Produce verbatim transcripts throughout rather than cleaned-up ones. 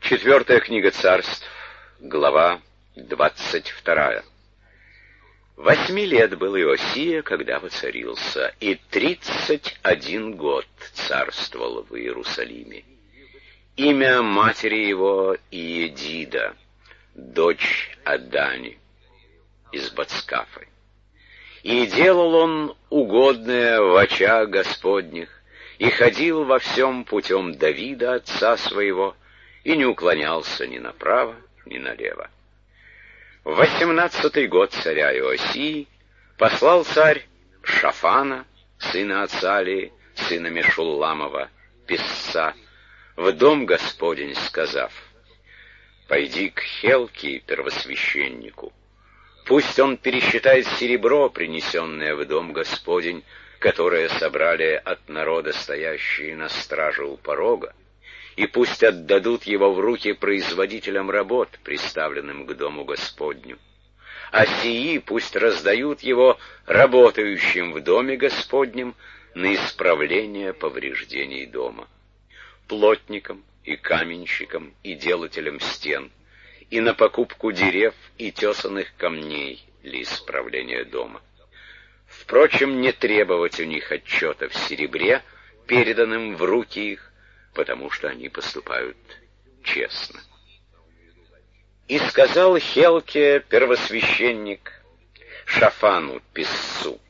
Четвертая книга Царств, глава двадцать вторая. Восьми лет был Иосия, когда воцарился, и тридцать один год царствовал в Иерусалиме. Имя матери его Иедида, дочь Адани, из Бацкафы. И делал он угодное в очах Господних, и ходил во всем путем Давида, отца своего, и не уклонялся ни направо, ни налево. В восемнадцатый год царя Иосии послал царь Шафана, сына Ацалии, сына Мешулламова, писца, в дом Господень, сказав: «Пойди к Хелкии, первосвященнику, пусть он пересчитает серебро, принесенное в дом Господень, которое собрали от народа, стоящие на страже у порога, и пусть отдадут его в руки производителям работ, приставленным к дому Господню. А сии пусть раздают его работающим в доме Господнем на исправление повреждений дома, плотникам и каменщикам и делателям стен, и на покупку дерев и тесаных камней для исправления дома. Впрочем, не требовать у них отчета в серебре, переданным в руки их, потому что они поступают честно». И сказал Хелке, первосвященник, Шафану, писцу: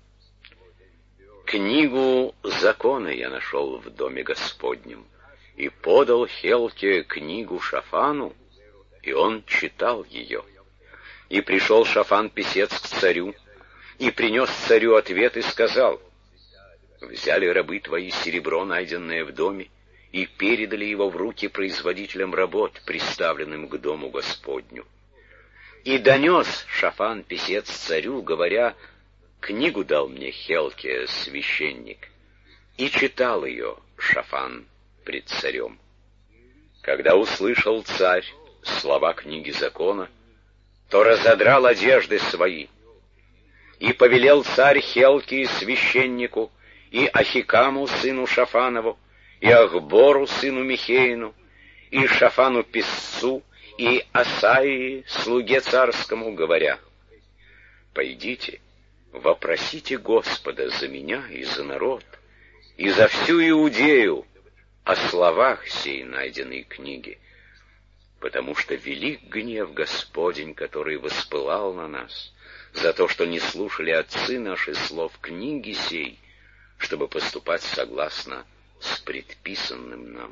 «Книгу закона я нашел в доме Господнем». И подал Хелке книгу Шафану, и он читал ее. И пришел Шафан, писец, к царю, и принес царю ответ, и сказал: «Взяли рабы твои серебро, найденное в доме, и передали его в руки производителям работ, приставленным к дому Господню». И донес Шафан, писец, царю, говоря: «Книгу дал мне Хелке, священник». И читал ее Шафан пред царем. Когда услышал царь слова книги закона, то разодрал одежды свои. И повелел царь Хелке, священнику, и Ахикаму, сыну Шафанову, и Ахбору, сыну Михеину, и Шафану, писцу, и Асаии, слуге царскому, говоря: «Пойдите, вопросите Господа за меня и за народ, и за всю Иудею о словах сей найденной книги, потому что велик гнев Господень, который воспылал на нас, за то, что не слушали отцы наши слов книги сей, чтобы поступать согласно с предписанным нам».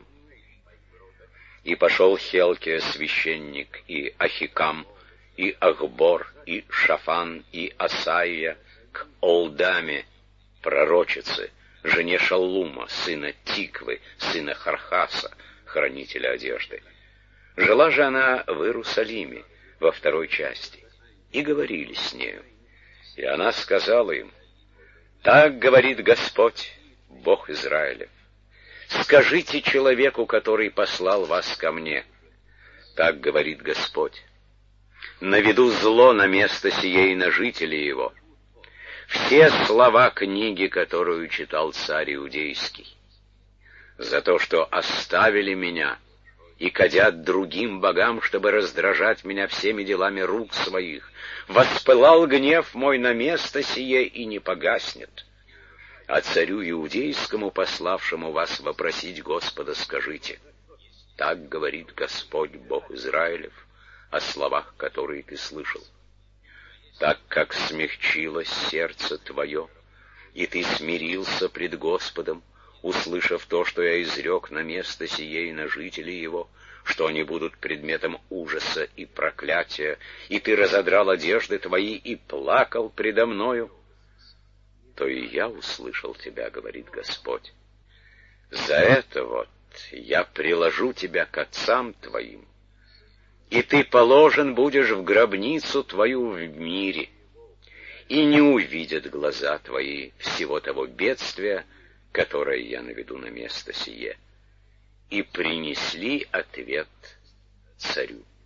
И пошел Хелке, священник, и Ахикам, и Ахбор, и Шафан, и Асаия к Олдаме, пророчице, жене Шаллума, сына Тиквы, сына Хархаса, хранителя одежды. Жила же она в Иерусалиме, во второй части, и говорили с нею. И она сказала им: «Так говорит Господь, Бог Израилев: скажите человеку, который послал вас ко мне, так говорит Господь: наведу зло на место сие и на жителей его. Все слова книги, которую читал царь Иудейский, за то, что оставили меня и кадят другим богам, чтобы раздражать меня всеми делами рук своих, воспылал гнев мой на место сие и не погаснет. А царю Иудейскому, пославшему вас вопросить Господа, скажите: так говорит Господь, Бог Израилев, о словах, которые ты слышал. Так как смягчилось сердце твое, и ты смирился пред Господом, услышав то, что я изрек на место сие и на жителей его, что они будут предметом ужаса и проклятия, и ты разодрал одежды твои и плакал предо мною, то и я услышал тебя, говорит Господь. За это вот я приложу тебя к отцам твоим, и ты положен будешь в гробницу твою в мире, и не увидят глаза твои всего того бедствия, которое я наведу на место сие». И принесли ответ царю.